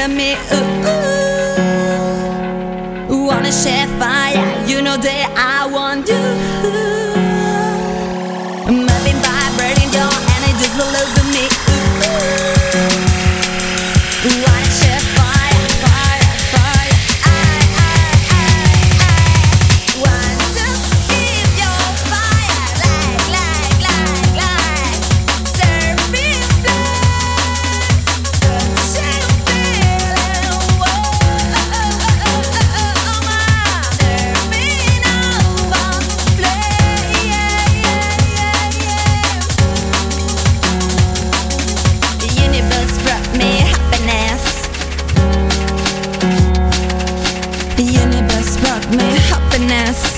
to me. Ooh, wanna share fire, you know that I want you. Moving, vibrating, your energy's all over me. Ooh, wanna share fire, fire, fire. I want to keep your fire like surfing flags, touching feeling. Whoa, surfing over the universe brought me happiness. The universe brought me happiness.